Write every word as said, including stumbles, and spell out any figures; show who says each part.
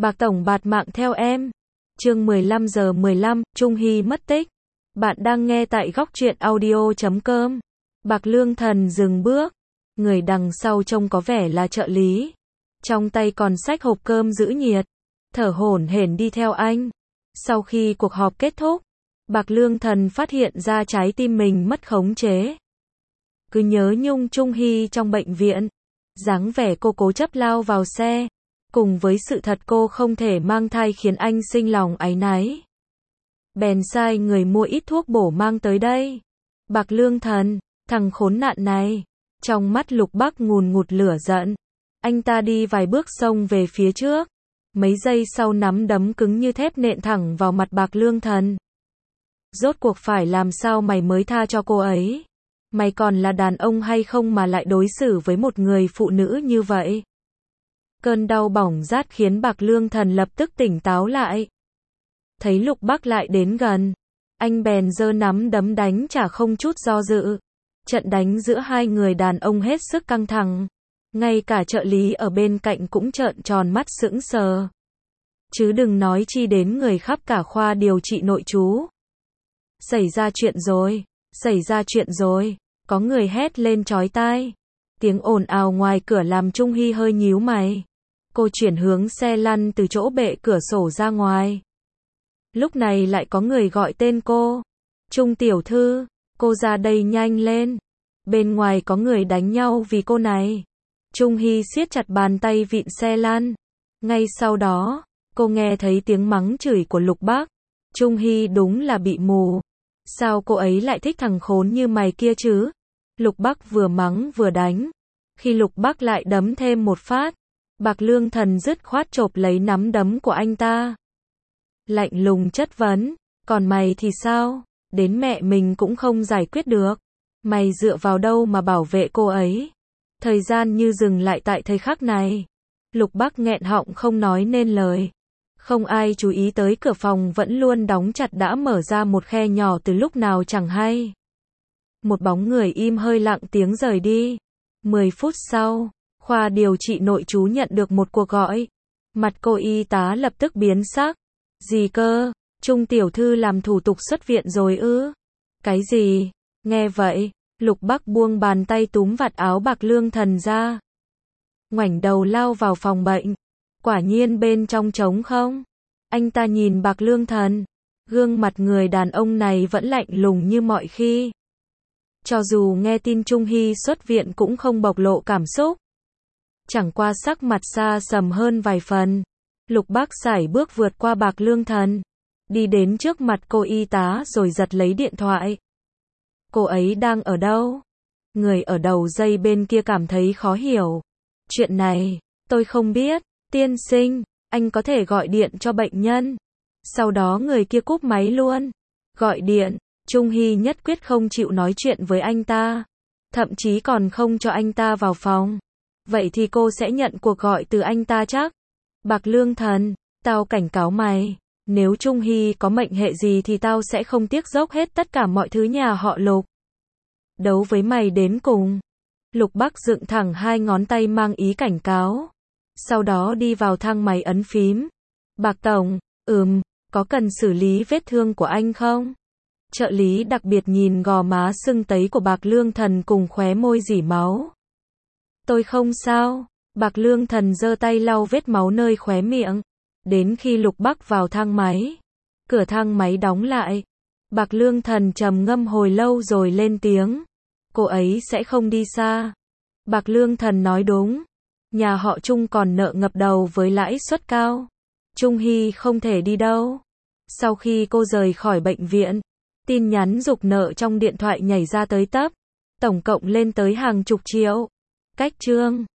Speaker 1: Bạc tổng bạt mạng theo em. Chương mười lăm giờ mười lăm, Trung Hy mất tích. Bạn đang nghe tại góc truyện audio chấm com. Bạc Lương Thần dừng bước. Người đằng sau trông có vẻ là trợ lý. Trong tay còn xách hộp cơm giữ nhiệt. Thở hổn hển đi theo anh. Sau khi cuộc họp kết thúc, Bạc Lương Thần phát hiện ra trái tim mình mất khống chế. Cứ nhớ nhung Trung Hy trong bệnh viện. Dáng vẻ cô cố chấp lao vào xe. Cùng với sự thật cô không thể mang thai khiến anh sinh lòng áy náy. Bèn sai người mua ít thuốc bổ mang tới đây. Bạc Lương Thần, thằng khốn nạn này. Trong mắt Lục Bắc ngùn ngụt lửa giận. Anh ta đi vài bước xông về phía trước. Mấy giây sau nắm đấm cứng như thép nện thẳng vào mặt Bạc Lương Thần. Rốt cuộc phải làm sao mày mới tha cho cô ấy? Mày còn là đàn ông hay không mà lại đối xử với một người phụ nữ như vậy? Cơn đau bỏng rát khiến Bạc Lương Thần lập tức tỉnh táo lại. Thấy Lục Bắc lại đến gần, anh bèn giơ nắm đấm đánh trả không chút do dự. Trận đánh giữa hai người đàn ông hết sức căng thẳng. Ngay cả trợ lý ở bên cạnh cũng trợn tròn mắt sững sờ. Chứ đừng nói chi đến người khắp cả khoa điều trị nội trú. Xảy ra chuyện rồi, xảy ra chuyện rồi, có người hét lên chói tai. Tiếng ồn ào ngoài cửa làm Trung Hy hơi nhíu mày. Cô chuyển hướng xe lăn từ chỗ bệ cửa sổ ra ngoài. Lúc này lại có người gọi tên cô. Trung tiểu thư, cô ra đây nhanh lên. Bên ngoài có người đánh nhau vì cô này. Trung Hy siết chặt bàn tay vịn xe lăn. Ngay sau đó, cô nghe thấy tiếng mắng chửi của Lục Bắc. Trung Hy đúng là bị mù. Sao cô ấy lại thích thằng khốn như mày kia chứ? Lục Bắc vừa mắng vừa đánh. Khi Lục Bắc lại đấm thêm một phát, Bạc Lương Thần dứt khoát chộp lấy nắm đấm của anh ta. Lạnh lùng chất vấn, còn mày thì sao? Đến mẹ mình cũng không giải quyết được. Mày dựa vào đâu mà bảo vệ cô ấy? Thời gian như dừng lại tại thời khắc này. Lục Bắc nghẹn họng không nói nên lời. Không ai chú ý tới cửa phòng vẫn luôn đóng chặt đã mở ra một khe nhỏ từ lúc nào chẳng hay. Một bóng người im hơi lặng tiếng rời đi. Mười phút sau, khoa điều trị nội trú nhận được một cuộc gọi. Mặt cô y tá lập tức biến sắc. Gì cơ? Trung tiểu thư làm thủ tục xuất viện rồi ư? Cái gì? Nghe vậy, Lục Bắc buông bàn tay túm vạt áo Bạc Lương Thần ra. Ngoảnh đầu lao vào phòng bệnh. Quả nhiên bên trong trống không? Anh ta nhìn Bạc Lương Thần. Gương mặt người đàn ông này vẫn lạnh lùng như mọi khi. Cho dù nghe tin Trung Hy xuất viện cũng không bộc lộ cảm xúc. Chẳng qua sắc mặt xa sầm hơn vài phần. Lục Bắc sải bước vượt qua Bạc Lương Thần. Đi đến trước mặt cô y tá rồi giật lấy điện thoại. Cô ấy đang ở đâu? Người ở đầu dây bên kia cảm thấy khó hiểu. Chuyện này, tôi không biết. Tiên sinh, anh có thể gọi điện cho bệnh nhân. Sau đó người kia cúp máy luôn. Gọi điện, Trung Hy nhất quyết không chịu nói chuyện với anh ta. Thậm chí còn không cho anh ta vào phòng. Vậy thì cô sẽ nhận cuộc gọi từ anh ta chắc. Bạc Lương Thần, tao cảnh cáo mày. Nếu Trung Hy có mệnh hệ gì thì tao sẽ không tiếc dốc hết tất cả mọi thứ nhà họ Lục. Đấu với mày đến cùng. Lục Bắc dựng thẳng hai ngón tay mang ý cảnh cáo. Sau đó đi vào thang máy ấn phím. Bạc tổng, ừm, có cần xử lý vết thương của anh không? Trợ lý đặc biệt nhìn gò má sưng tấy của Bạc Lương Thần cùng khóe môi rỉ máu. Tôi không sao. Bạc Lương Thần giơ tay lau vết máu nơi khóe miệng. Đến khi Lục Bắc vào thang máy, cửa thang máy đóng lại. Bạc Lương Thần trầm ngâm hồi lâu rồi lên tiếng. Cô ấy sẽ không đi xa. Bạc Lương Thần nói đúng. Nhà họ Trung còn nợ ngập đầu với lãi suất cao. Trung Hy không thể đi đâu. Sau khi cô rời khỏi bệnh viện, tin nhắn giục nợ trong điện thoại nhảy ra tới tấp. Tổng cộng lên tới hàng chục triệu. Cách chương